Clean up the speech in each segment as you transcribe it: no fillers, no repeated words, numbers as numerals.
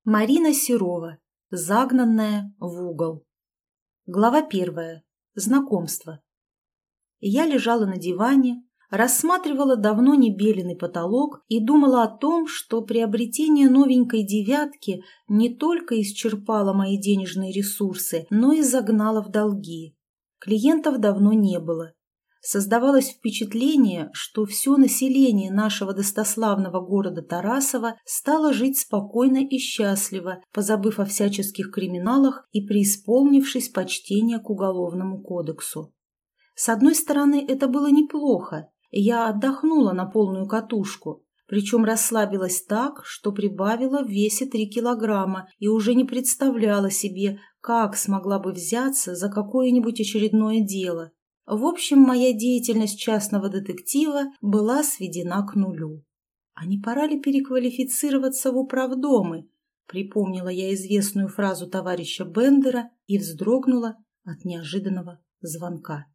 Марина Серова. Загнанная в угол. Глава 1. Знакомство. Я лежала на диване, рассматривала давно не беленый потолок и думала о том, что приобретение новенькой девятки не только исчерпало мои денежные ресурсы, но и загнало в долги. Клиентов давно не было. Создавалось впечатление, что все население нашего достославного города Тарасова стало жить спокойно и счастливо, позабыв о всяческих криминалах и преисполнившись почтения к Уголовному кодексу. С одной стороны, это было неплохо, я отдохнула на полную катушку, причем расслабилась так, что прибавила в весе 3 килограмма и уже не представляла себе, как смогла бы взяться за какое-нибудь очередное дело. В общем, моя деятельность частного детектива была сведена к нулю. А не пора ли переквалифицироваться в управдомы? Припомнила я известную фразу товарища Бендера и вздрогнула от неожиданного звонка.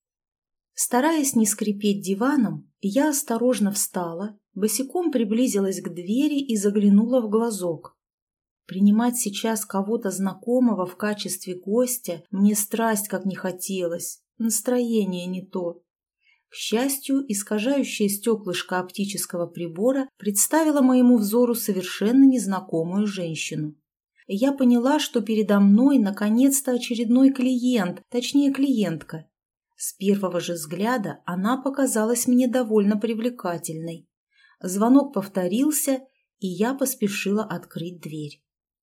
Стараясь не скрипеть диваном, я осторожно встала, босиком приблизилась к двери и заглянула в глазок. Принимать сейчас кого-то знакомого в качестве гостя мне страсть как не хотелось. Настроение не то. К счастью, искажающее стеклышко оптического прибора представило моему взору совершенно незнакомую женщину. Я поняла, что передо мной наконец-то очередной клиент, точнее клиентка. С первого же взгляда она показалась мне довольно привлекательной. Звонок повторился, и я поспешила открыть дверь.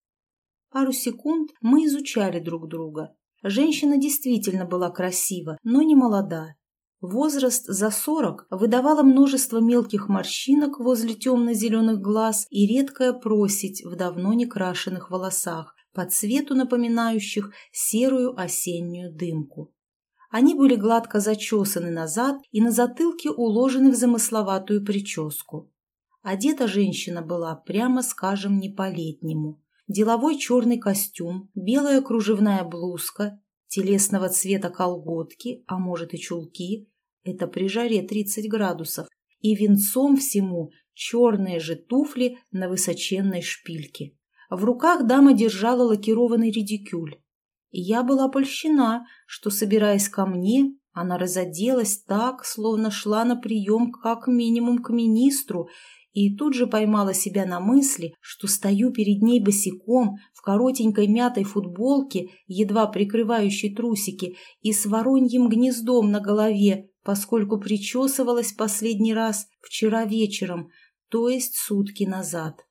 Пару секунд мы изучали друг друга. Женщина действительно была красива, но не молода. Возраст за 40 выдавало множество мелких морщинок возле темно-зеленых глаз и редкая просить в давно не крашеных волосах, по цвету напоминающих серую осеннюю дымку. Они были гладко зачесаны назад и на затылке уложены в замысловатую прическу. Одета женщина была, прямо скажем, не по-летнему. Деловой черный костюм, белая кружевная блузка, телесного цвета колготки, а может и чулки, это при жаре 30 градусов, и венцом всему черные же туфли на высоченной шпильке. В руках дама держала лакированный редикюль. И я была польщена, что, собираясь ко мне, она разоделась так, словно шла на прием как минимум к министру, и тут же поймала себя на мысли, что стою перед ней босиком в коротенькой мятой футболке, едва прикрывающей трусики, и с вороньим гнездом на голове, поскольку причесывалась последний раз вчера вечером, то есть сутки назад.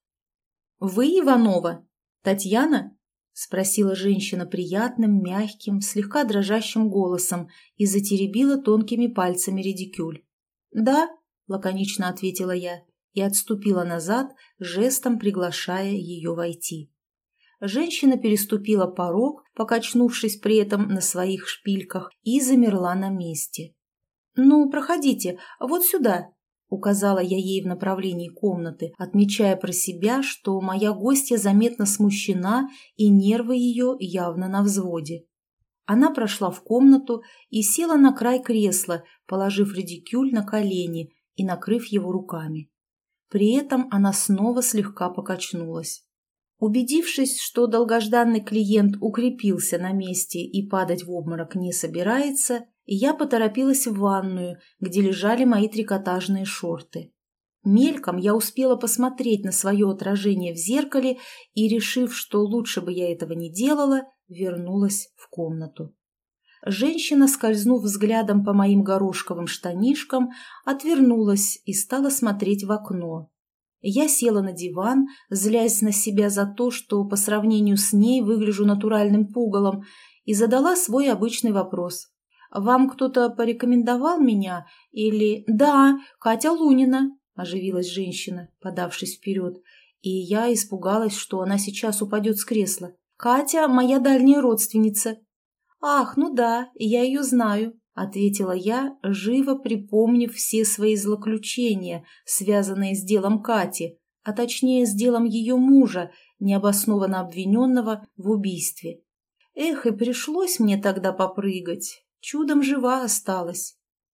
«Вы Иванова? Татьяна?» — спросила женщина приятным, мягким, слегка дрожащим голосом и затеребила тонкими пальцами редикюль. «Да», — лаконично ответила я и отступила назад, жестом приглашая ее войти. Женщина переступила порог, покачнувшись при этом на своих шпильках, и замерла на месте. «Ну, проходите, вот сюда», — указала я ей в направлении комнаты, отмечая про себя, что моя гостья заметно смущена и нервы ее явно на взводе. Она прошла в комнату и села на край кресла, положив редикюль на колени и накрыв его руками. При этом она снова слегка покачнулась. Убедившись, что долгожданный клиент укрепился на месте и падать в обморок не собирается, я поторопилась в ванную, где лежали мои трикотажные шорты. Мельком я успела посмотреть на свое отражение в зеркале и, решив, что лучше бы я этого не делала, вернулась в комнату. Женщина, скользнув взглядом по моим горошковым штанишкам, отвернулась и стала смотреть в окно. Я села на диван, злясь на себя за то, что по сравнению с ней выгляжу натуральным пугалом, и задала свой обычный вопрос. «Вам кто-то порекомендовал меня? Или...» «Да, Катя Лунина», – оживилась женщина, подавшись вперед, и я испугалась, что она сейчас упадет с кресла. «Катя – моя дальняя родственница». «Ах, ну да, я ее знаю», — ответила я, живо припомнив все свои злоключения, связанные с делом Кати, а точнее с делом ее мужа, необоснованно обвиненного в убийстве. Эх, и пришлось мне тогда попрыгать. Чудом жива осталась.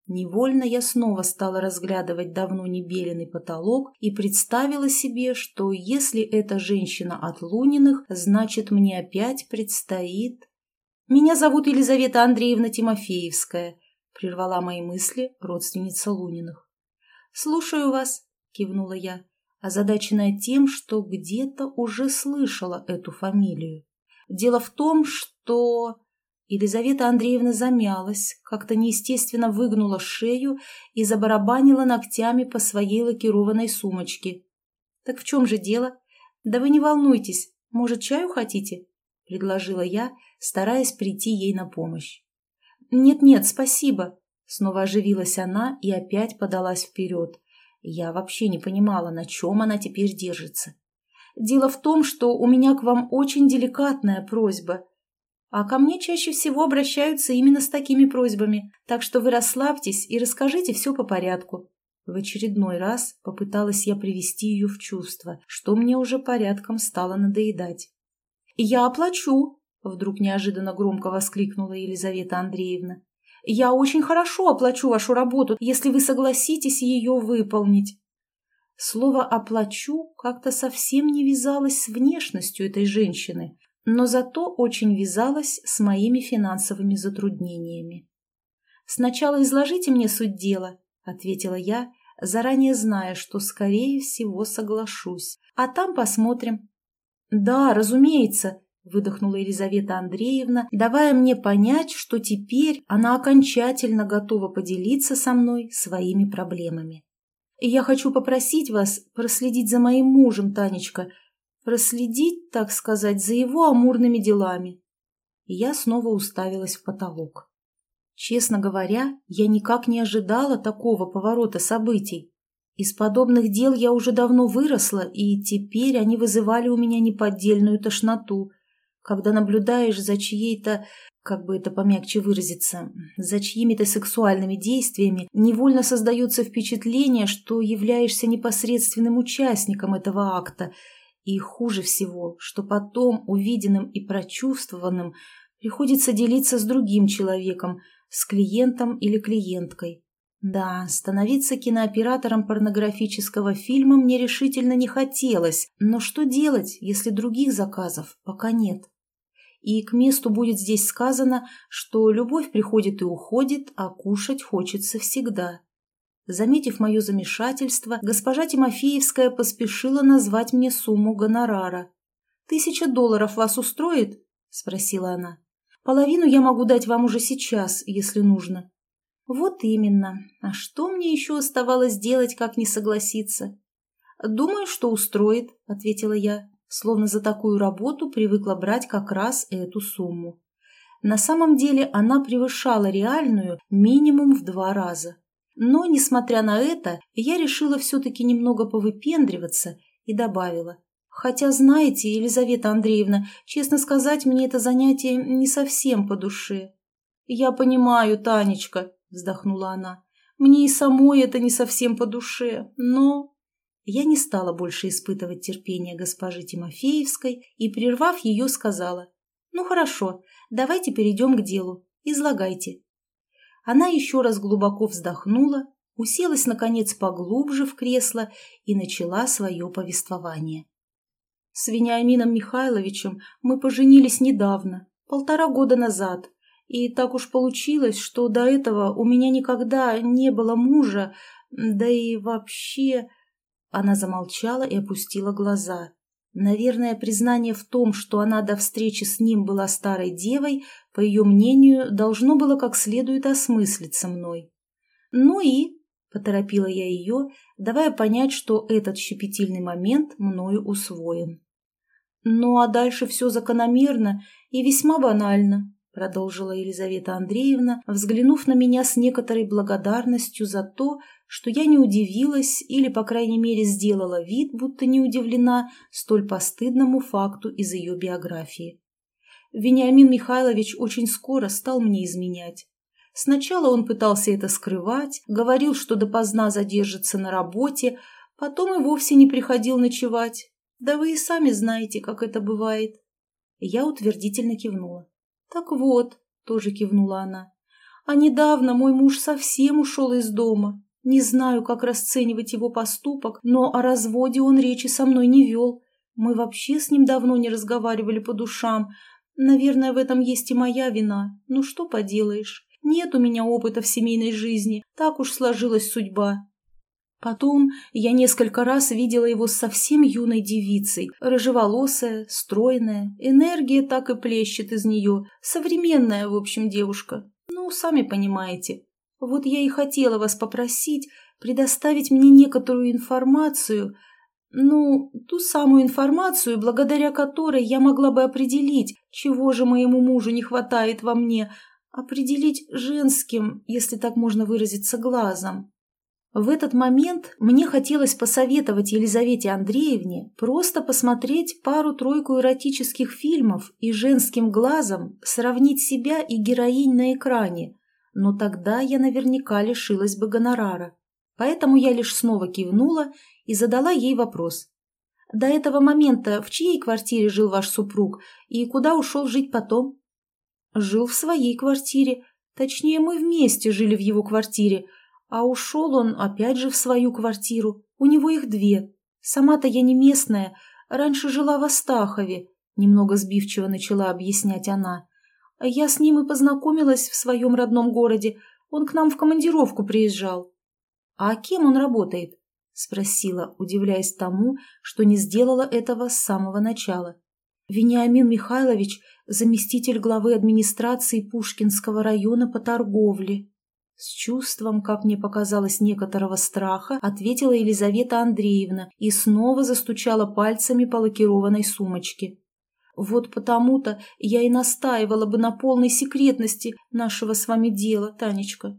Невольно я снова стала разглядывать давно небеленный потолок и представила себе, что если эта женщина от Луниных, значит, мне опять предстоит... «Меня зовут Елизавета Андреевна Тимофеевская», — прервала мои мысли родственница Луниных. «Слушаю вас», — кивнула я, озадаченная тем, что где-то уже слышала эту фамилию. «Дело в том, что...» Елизавета Андреевна замялась, как-то неестественно выгнула шею и забарабанила ногтями по своей лакированной сумочке. «Так в чем же дело? Да вы не волнуйтесь, может, чаю хотите?» – предложила я, стараясь прийти ей на помощь. «Нет-нет, спасибо», – снова оживилась она и опять подалась вперед. Я вообще не понимала, на чем она теперь держится. «Дело в том, что у меня к вам очень деликатная просьба». А ко мне чаще всего обращаются именно с такими просьбами, так что вы расслабьтесь и расскажите все по порядку. В очередной раз попыталась я привести ее в чувство, что мне уже порядком стало надоедать. «Я оплачу!» – вдруг неожиданно громко воскликнула Елизавета Андреевна. «Я очень хорошо оплачу вашу работу, если вы согласитесь ее выполнить». Слово «оплачу» как-то совсем не вязалось с внешностью этой женщины, но зато очень вязалась с моими финансовыми затруднениями. «Сначала изложите мне суть дела», — ответила я, заранее зная, что, скорее всего, соглашусь. «А там посмотрим». «Да, разумеется», — выдохнула Елизавета Андреевна, давая мне понять, что теперь она окончательно готова поделиться со мной своими проблемами. «Я хочу попросить вас проследить за моим мужем, Танечка, проследить, так сказать, за его амурными делами». И я снова уставилась в потолок. Честно говоря, я никак не ожидала такого поворота событий. Из подобных дел я уже давно выросла, и теперь они вызывали у меня неподдельную тошноту. Когда наблюдаешь за чьей-то, как бы это помягче выразиться, за чьими-то сексуальными действиями, невольно создается впечатление, что являешься непосредственным участником этого акта. И хуже всего, что потом увиденным и прочувствованным приходится делиться с другим человеком, с клиентом или клиенткой. Да, становиться кинооператором порнографического фильма мне решительно не хотелось, но что делать, если других заказов пока нет? И к месту будет здесь сказано, что любовь приходит и уходит, а кушать хочется всегда. Заметив мое замешательство, госпожа Тимофеевская поспешила назвать мне сумму гонорара. $1000 вас устроит? – спросила она. «Половину я могу дать вам уже сейчас, если нужно». «Вот именно. А что мне еще оставалось делать, как не согласиться?» «Думаю, что устроит», – ответила я, словно за такую работу привыкла брать как раз эту сумму. На самом деле она превышала реальную минимум в 2 раза. Но, несмотря на это, я решила все-таки немного повыпендриваться и добавила. «Хотя, знаете, Елизавета Андреевна, честно сказать, мне это занятие не совсем по душе». «Я понимаю, Танечка», – вздохнула она, – «мне и самой это не совсем по душе, но...» Я не стала больше испытывать терпение госпожи Тимофеевской и, прервав ее, сказала. «Ну хорошо, давайте перейдем к делу. Излагайте». Она еще раз глубоко вздохнула, уселась, наконец, поглубже в кресло и начала свое повествование. «С Вениамином Михайловичем мы поженились недавно, 1,5 года назад, и так уж получилось, что до этого у меня никогда не было мужа, да и вообще...» Она замолчала и опустила глаза. Наверное, признание в том, что она до встречи с ним была старой девой, по ее мнению, должно было как следует осмыслиться мной. «Ну и...» – поторопила я ее, давая понять, что этот щепетильный момент мною усвоен. «Ну а дальше все закономерно и весьма банально», – продолжила Елизавета Андреевна, взглянув на меня с некоторой благодарностью за то, что я не удивилась или, по крайней мере, сделала вид, будто не удивлена столь постыдному факту из ее биографии. Вениамин Михайлович очень скоро стал мне изменять. Сначала он пытался это скрывать, говорил, что допоздна задержится на работе, потом и вовсе не приходил ночевать. Да вы и сами знаете, как это бывает. Я утвердительно кивнула. «Так вот», — тоже кивнула она, А недавно мой муж совсем ушел из дома. Не знаю, как расценивать его поступок, но о разводе он речи со мной не вел. Мы вообще с ним давно не разговаривали по душам. Наверное, в этом есть и моя вина. Ну что поделаешь? Нет у меня опыта в семейной жизни. Так уж сложилась судьба. Потом я несколько раз видела его с совсем юной девицей, рыжеволосая, стройная, энергия так и плещет из нее, современная, в общем, девушка. Ну, сами понимаете. Вот я и хотела вас попросить предоставить мне некоторую информацию, ну, ту самую информацию, благодаря которой я могла бы определить, чего же моему мужу не хватает во мне, определить женским, если так можно выразиться, глазом. В этот момент мне хотелось посоветовать Елизавете Андреевне просто посмотреть пару-тройку эротических фильмов и женским глазом сравнить себя и героинь на экране, но тогда я наверняка лишилась бы гонорара. Поэтому я лишь снова кивнула и задала ей вопрос. «До этого момента в чьей квартире жил ваш супруг и куда ушел жить потом?» «Жил в своей квартире. Точнее, мы вместе жили в его квартире. А ушел он опять же в свою квартиру. У него их 2. Сама-то я не местная. Раньше жила в Астахове», — немного сбивчиво начала объяснять она. «Я с ним и познакомилась в своем родном городе. Он к нам в командировку приезжал». «А кем он работает?» — спросила, удивляясь тому, что не сделала этого с самого начала. «Вениамин Михайлович — заместитель главы администрации Пушкинского района по торговле». С чувством, как мне показалось, некоторого страха, ответила Елизавета Андреевна и снова застучала пальцами по лакированной сумочке. «Вот потому-то я и настаивала бы на полной секретности нашего с вами дела, Танечка».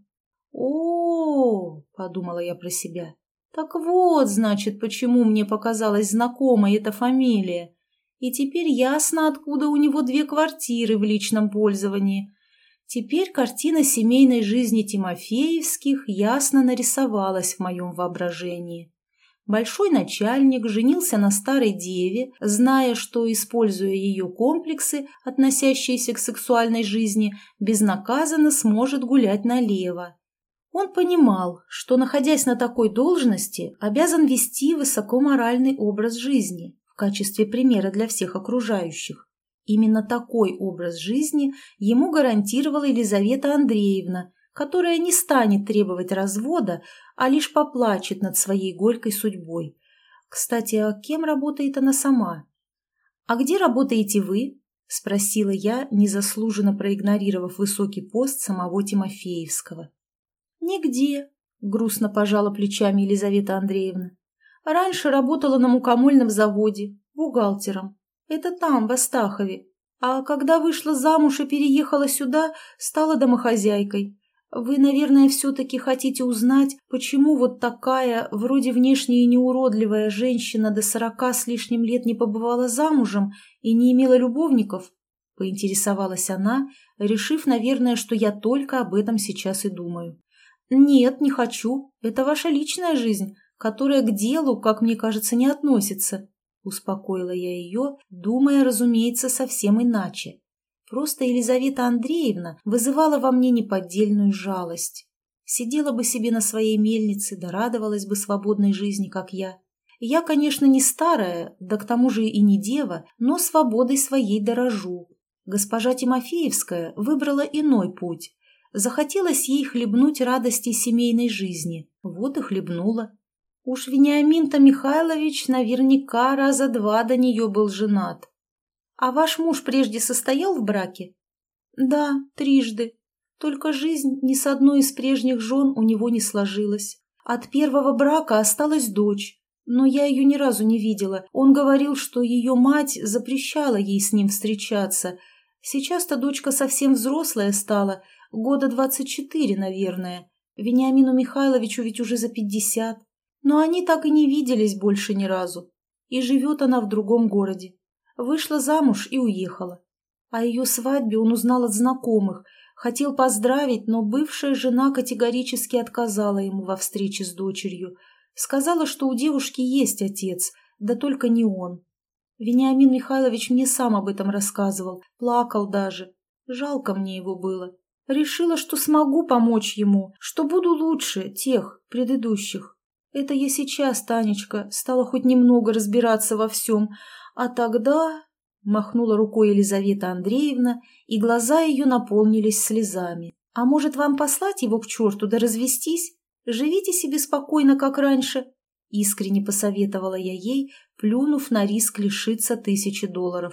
«О-о-о!» — подумала я про себя. «Так вот, значит, почему мне показалась знакомой эта фамилия. И теперь ясно, откуда у него 2 квартиры в личном пользовании». Теперь картина семейной жизни Тимофеевских ясно нарисовалась в моем воображении. Большой начальник женился на старой деве, зная, что, используя ее комплексы, относящиеся к сексуальной жизни, безнаказанно сможет гулять налево. Он понимал, что, находясь на такой должности, обязан вести высокоморальный образ жизни в качестве примера для всех окружающих. Именно такой образ жизни ему гарантировала Елизавета Андреевна, которая не станет требовать развода, а лишь поплачет над своей горькой судьбой. Кстати, а кем работает она сама? «А где работаете вы?» – спросила я, незаслуженно проигнорировав высокий пост самого Тимофеевского. «Нигде», – грустно пожала плечами Елизавета Андреевна. «Раньше работала на мукомольном заводе, бухгалтером. Это там, в Астахове. А когда вышла замуж и переехала сюда, стала домохозяйкой. Вы, наверное, все-таки хотите узнать, почему вот такая, вроде внешне и неуродливая женщина до 40 с лишним лет не побывала замужем и не имела любовников?» — поинтересовалась она, решив, наверное, что я только об этом сейчас и думаю. «Нет, не хочу. Это ваша личная жизнь, которая к делу, как мне кажется, не относится». Успокоила я ее, думая, разумеется, совсем иначе. Просто Елизавета Андреевна вызывала во мне неподдельную жалость. Сидела бы себе на своей мельнице, да радовалась бы свободной жизни, как я. Я, конечно, не старая, да к тому же и не дева, но свободой своей дорожу. Госпожа Тимофеевская выбрала иной путь. Захотелось ей хлебнуть радости семейной жизни. Вот и хлебнула. Уж Вениамин-то Михайлович наверняка раза 2 до нее был женат. А ваш муж прежде состоял в браке? Да, 3. Только жизнь ни с одной из прежних жен у него не сложилась. От первого брака осталась дочь, но я ее ни разу не видела. Он говорил, что ее мать запрещала ей с ним встречаться. Сейчас-то дочка совсем взрослая стала, года 24, наверное. Вениамину Михайловичу ведь уже за 50. Но они так и не виделись больше ни разу. И живет она в другом городе. Вышла замуж и уехала. О ее свадьбе он узнал от знакомых. Хотел поздравить, но бывшая жена категорически отказала ему во встрече с дочерью. Сказала, что у девушки есть отец, да только не он. Вениамин Михайлович мне сам об этом рассказывал, плакал даже. Жалко мне его было. Решила, что смогу помочь ему, что буду лучше тех, предыдущих. Это я сейчас, Танечка, стала хоть немного разбираться во всем, а тогда... Махнула рукой Елизавета Андреевна, и глаза ее наполнились слезами. «А может, вам послать его к черту да развестись? Живите себе спокойно, как раньше», — искренне посоветовала я ей, плюнув на риск лишиться $1000.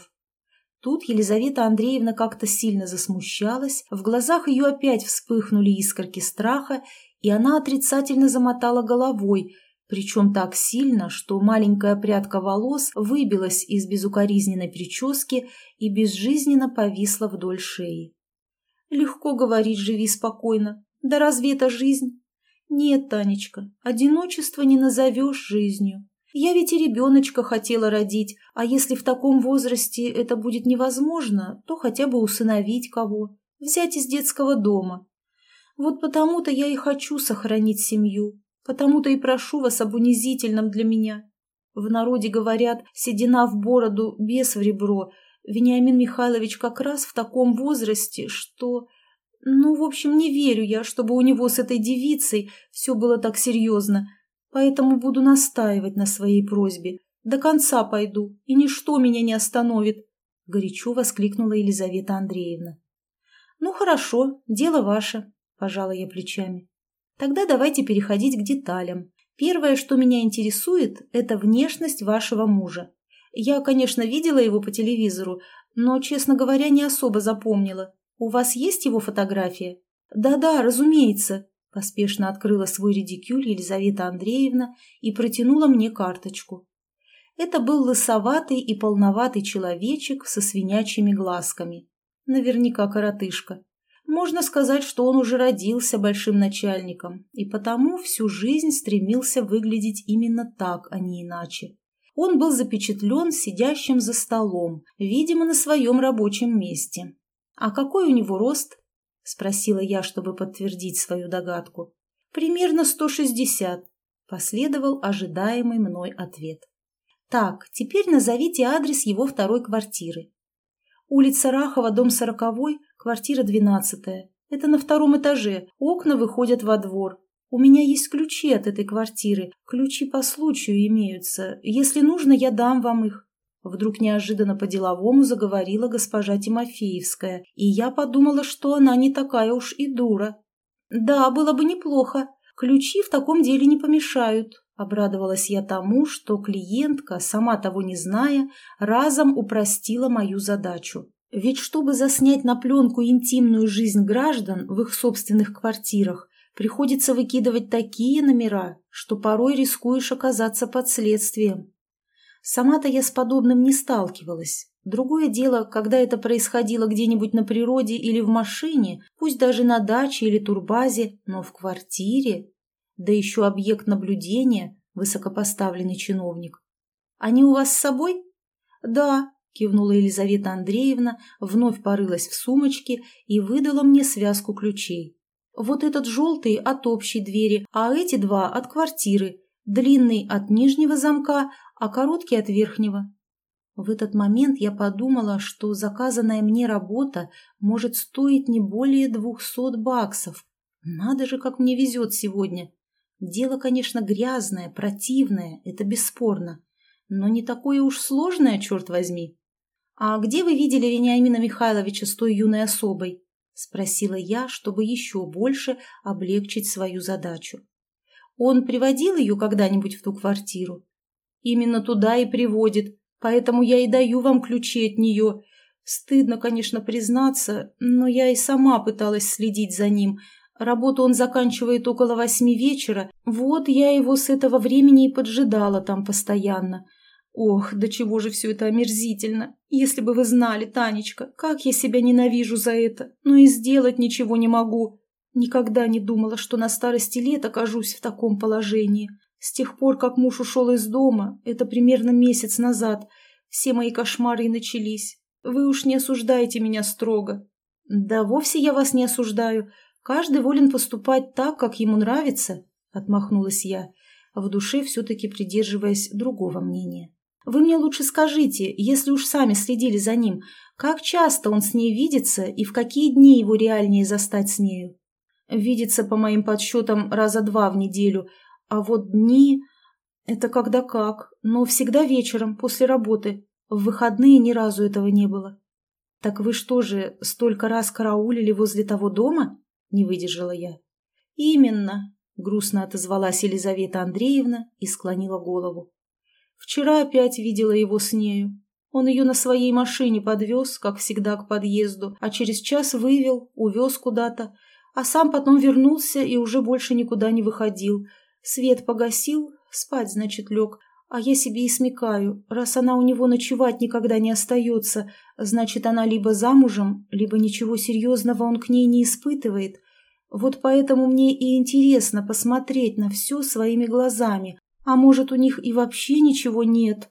Тут Елизавета Андреевна как-то сильно засмущалась, в глазах ее опять вспыхнули искорки страха, и она отрицательно замотала головой, причем так сильно, что маленькая прядка волос выбилась из безукоризненной прически и безжизненно повисла вдоль шеи. «Легко говорить, живи спокойно. Да разве это жизнь? Нет, Танечка, одиночество не назовешь жизнью. Я ведь и ребеночка хотела родить, а если в таком возрасте это будет невозможно, то хотя бы усыновить кого, взять из детского дома. Вот потому-то я и хочу сохранить семью. Потому-то и прошу вас об унизительном для меня. В народе говорят, седина в бороду, бес в ребро. Вениамин Михайлович как раз в таком возрасте, что... Ну, в общем, не верю я, чтобы у него с этой девицей все было так серьезно. Поэтому буду настаивать на своей просьбе. До конца пойду, и ничто меня не остановит. Горячо воскликнула Елизавета Андреевна. Ну, хорошо, дело ваше, пожала я плечами. Тогда давайте переходить к деталям. Первое, что меня интересует, это внешность вашего мужа. Я, конечно, видела его по телевизору, но, честно говоря, не особо запомнила. У вас есть его фотография? Да-да, разумеется. Поспешно открыла свой редикюль Елизавета Андреевна и протянула мне карточку. Это был лысоватый и полноватый человечек со свинячьими глазками. Наверняка коротышка. Можно сказать, что он уже родился большим начальником, и потому всю жизнь стремился выглядеть именно так, а не иначе. Он был запечатлен сидящим за столом, видимо, на своем рабочем месте. «А какой у него рост?» – спросила я, чтобы подтвердить свою догадку. «Примерно 160», – последовал ожидаемый мной ответ. «Так, теперь назовите адрес его второй квартиры». «Улица Рахова, дом 40, квартира 12. Это на 2 этаже, окна выходят во двор. У меня есть ключи от этой квартиры, ключи по случаю имеются. Если нужно, я дам вам их». Вдруг неожиданно по-деловому заговорила госпожа Тимофеевская, и я подумала, что она не такая уж и дура. «Да, было бы неплохо. Ключи в таком деле не помешают». Обрадовалась я тому, что клиентка, сама того не зная, разом упростила мою задачу. Ведь чтобы заснять на пленку интимную жизнь граждан в их собственных квартирах, приходится выкидывать такие номера, что порой рискуешь оказаться под следствием. Сама-то я с подобным не сталкивалась. Другое дело, когда это происходило где-нибудь на природе или в машине, пусть даже на даче или турбазе, но в квартире... Да еще объект наблюдения, высокопоставленный чиновник. «Они у вас с собой?» «Да», – кивнула Елизавета Андреевна, вновь порылась в сумочке и выдала мне связку ключей. «Вот этот желтый от общей двери, а эти 2 от квартиры, длинный от нижнего замка, а короткий от верхнего». В этот момент я подумала, что заказанная мне работа может стоить не более $200. Надо же, как мне везет сегодня. Дело, конечно, грязное, противное, это бесспорно, но не такое уж сложное, черт возьми. «А где вы видели Вениамина Михайловича с той юной особой?» – спросила я, чтобы еще больше облегчить свою задачу. «Он приводил ее когда-нибудь в ту квартиру?» «Именно туда и приводит, поэтому я и даю вам ключи от нее. Стыдно, конечно, признаться, но я и сама пыталась следить за ним. Работу он заканчивает около 8 вечера, вот я его с этого времени и поджидала там постоянно. Ох, до чего же все это омерзительно! Если бы вы знали, Танечка, как я себя ненавижу за это, но и сделать ничего не могу. Никогда не думала, что на старости лет окажусь в таком положении. С тех пор, как муж ушел из дома, это примерно месяц назад, все мои кошмары и начались. Вы уж не осуждайте меня строго». «Да вовсе я вас не осуждаю. Каждый волен поступать так, как ему нравится», — отмахнулась я, в душе все-таки придерживаясь другого мнения. Вы мне лучше скажите, если уж сами следили за ним, как часто он с ней видится и в какие дни его реальнее застать с нею? Видится, по моим подсчетам, раза 2 в неделю, а вот дни... Это когда как, но всегда вечером, после работы. В выходные ни разу этого не было. Так вы что же, столько раз караулили возле того дома? Не выдержала я. Именно, грустно отозвалась Елизавета Андреевна и склонила голову. Вчера опять видела его с нею. Он ее на своей машине подвез, как всегда, к подъезду, а через час вывел, увез куда-то, а сам потом вернулся и уже больше никуда не выходил. Свет погасил, спать, значит, лег, а я себе и смекаю, раз она у него ночевать никогда не остается, значит, она либо замужем, либо ничего серьезного он к ней не испытывает. Вот поэтому мне и интересно посмотреть на все своими глазами, а может, у них и вообще ничего нет.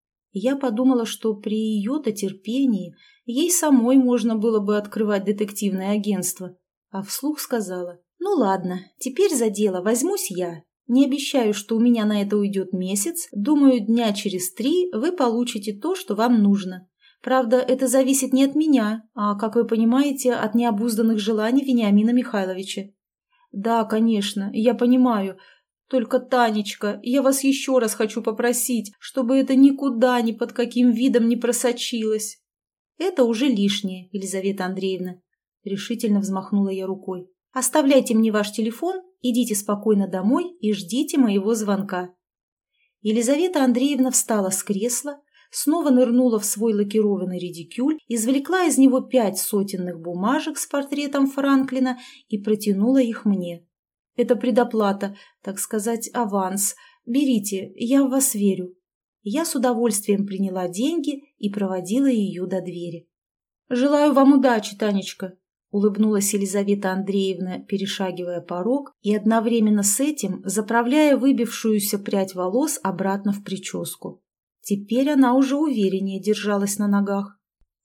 Я подумала, что при ее-то терпении ей самой можно было бы открывать детективное агентство, а вслух сказала: «Ну ладно, теперь за дело возьмусь я. Не обещаю, что у меня на это уйдет месяц. Думаю, дня через 3 вы получите то, что вам нужно. Правда, это зависит не от меня, а, как вы понимаете, от необузданных желаний Вениамина Михайловича». «Да, конечно, я понимаю. Только, Танечка, я вас еще раз хочу попросить, чтобы это никуда ни под каким видом не просочилось». «Это уже лишнее, Елизавета Андреевна», — решительно взмахнула я рукой. «Оставляйте мне ваш телефон, идите спокойно домой и ждите моего звонка». Елизавета Андреевна встала с кресла, снова нырнула в свой лакированный редикюль, извлекла из него 5 сотенных бумажек с портретом Франклина и протянула их мне. «Это предоплата, так сказать, аванс. Берите, я в вас верю». Я с удовольствием приняла деньги и проводила ее до двери. «Желаю вам удачи, Танечка», — улыбнулась Елизавета Андреевна, перешагивая порог и одновременно с этим заправляя выбившуюся прядь волос обратно в прическу. Теперь она уже увереннее держалась на ногах.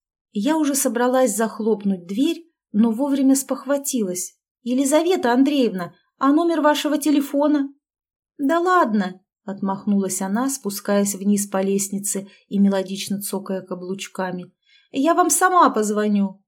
Я уже собралась захлопнуть дверь, но вовремя спохватилась. «Елизавета Андреевна, а номер вашего телефона?» «Да ладно», — отмахнулась она, спускаясь вниз по лестнице и мелодично цокая каблучками. «Я вам сама позвоню».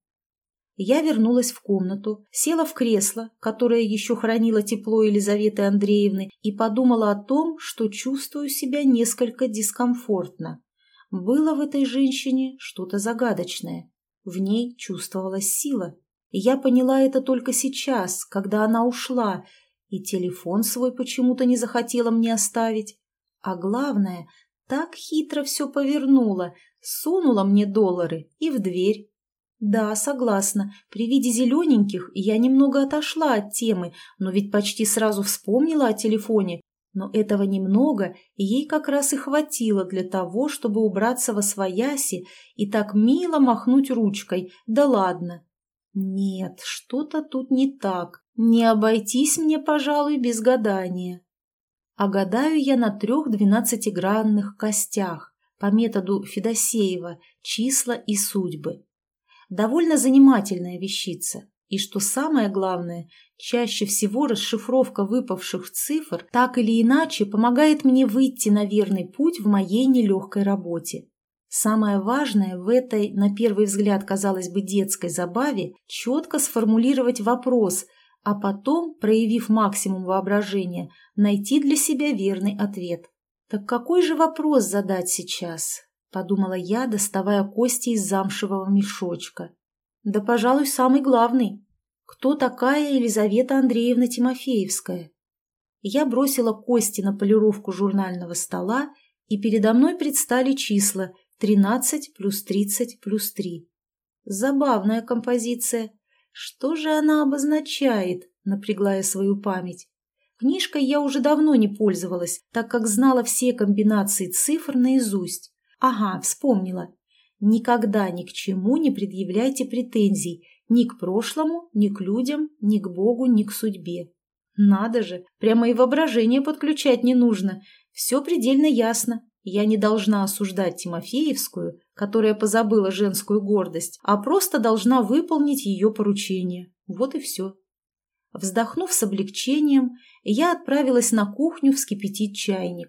Я вернулась в комнату, села в кресло, которое еще хранило тепло Елизаветы Андреевны, и подумала о том, что чувствую себя несколько дискомфортно. Было в этой женщине что-то загадочное. В ней чувствовалась сила. И я поняла это только сейчас, когда она ушла, и телефон свой почему-то не захотела мне оставить. А главное, так хитро все повернула, сунула мне доллары и в дверь. Да, согласна, при виде зелененьких я немного отошла от темы, но ведь почти сразу вспомнила о телефоне. Но этого немного ей как раз и хватило для того, чтобы убраться восвояси и так мило махнуть ручкой. Да ладно. Нет, что-то тут не так. Не обойтись мне, пожалуй, без гадания. А гадаю я на 3 12-гранных костях по методу Федосеева «Числа и судьбы». Довольно занимательная вещица, и, что самое главное, чаще всего расшифровка выпавших цифр так или иначе помогает мне выйти на верный путь в моей нелегкой работе. Самое важное в этой, на первый взгляд, казалось бы, детской забаве – четко сформулировать вопрос, а потом, проявив максимум воображения, найти для себя верный ответ. Так какой же вопрос задать сейчас? — подумала я, доставая кости из замшевого мешочка. Да, пожалуй, самый главный. Кто такая Елизавета Андреевна Тимофеевская? Я бросила кости на полировку журнального стола, и передо мной предстали числа 13 плюс 30 плюс 3. Забавная композиция. Что же она обозначает, напрягла я свою память. Книжкой я уже давно не пользовалась, так как знала все комбинации цифр наизусть. Ага, вспомнила. Никогда ни к чему не предъявляйте претензий, ни к прошлому, ни к людям, ни к Богу, ни к судьбе. Надо же, прямо и воображение подключать не нужно. Все предельно ясно. Я не должна осуждать Тимофеевскую, которая позабыла женскую гордость, а просто должна выполнить ее поручение. Вот и все. Вздохнув с облегчением, я отправилась на кухню вскипятить чайник.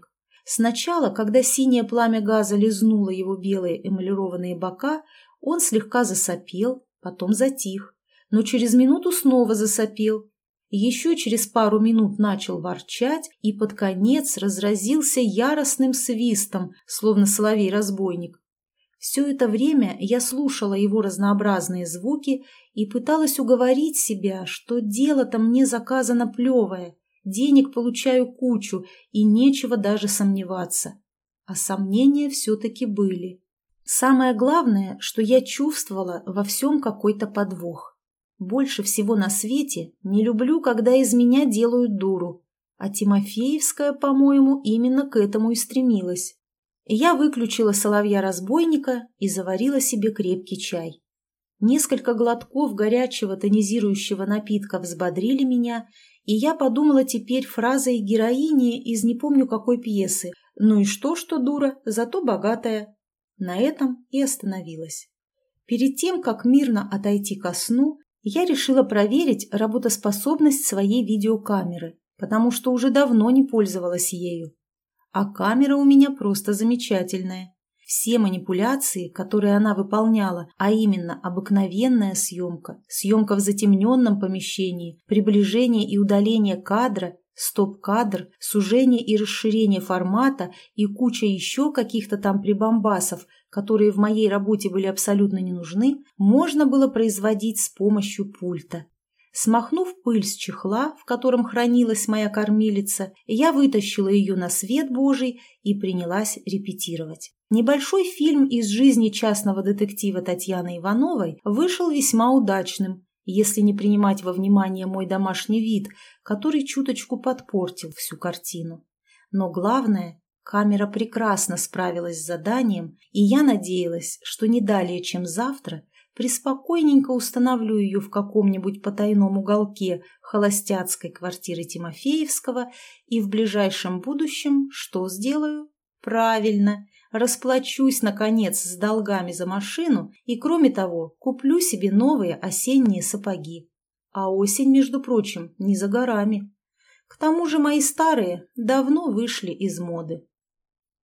Сначала, когда синее пламя газа лизнуло его белые эмалированные бока, он слегка засопел, потом затих, но через минуту снова засопел. Еще через пару минут начал ворчать и под конец разразился яростным свистом, словно соловей-разбойник. Все это время я слушала его разнообразные звуки и пыталась уговорить себя, что дело-то мне заказано плевое, денег получаю кучу и нечего даже сомневаться. А сомнения все-таки были. Самое главное, что я чувствовала во всем какой-то подвох. Больше всего на свете не люблю, когда из меня делают дуру, а Тимофеевская, по-моему, именно к этому и стремилась. Я выключила соловья-разбойника и заварила себе крепкий чай. Несколько глотков горячего тонизирующего напитка взбодрили меня, и я подумала теперь фразой героини из не помню какой пьесы: «Ну и что дура, зато богатая». На этом и остановилась. Перед тем, как мирно отойти ко сну, я решила проверить работоспособность своей видеокамеры, потому что уже давно не пользовалась ею. А камера у меня просто замечательная. Все манипуляции, которые она выполняла, а именно обыкновенная съемка, съемка в затемненном помещении, приближение и удаление кадра, стоп-кадр, сужение и расширение формата и куча еще каких-то там прибамбасов, которые в моей работе были абсолютно не нужны, можно было производить с помощью пульта. Смахнув пыль с чехла, в котором хранилась моя кормилица, я вытащила ее на свет Божий и принялась репетировать. Небольшой фильм из жизни частного детектива Татьяны Ивановой вышел весьма удачным, если не принимать во внимание мой домашний вид, который чуточку подпортил всю картину. Но главное, камера прекрасно справилась с заданием, и я надеялась, что не далее, чем завтра, приспокойненько установлю ее в каком-нибудь потайном уголке холостяцкой квартиры Тимофеевского и в ближайшем будущем что сделаю? Правильно, расплачусь, наконец, с долгами за машину и, кроме того, куплю себе новые осенние сапоги. А осень, между прочим, не за горами. К тому же мои старые давно вышли из моды.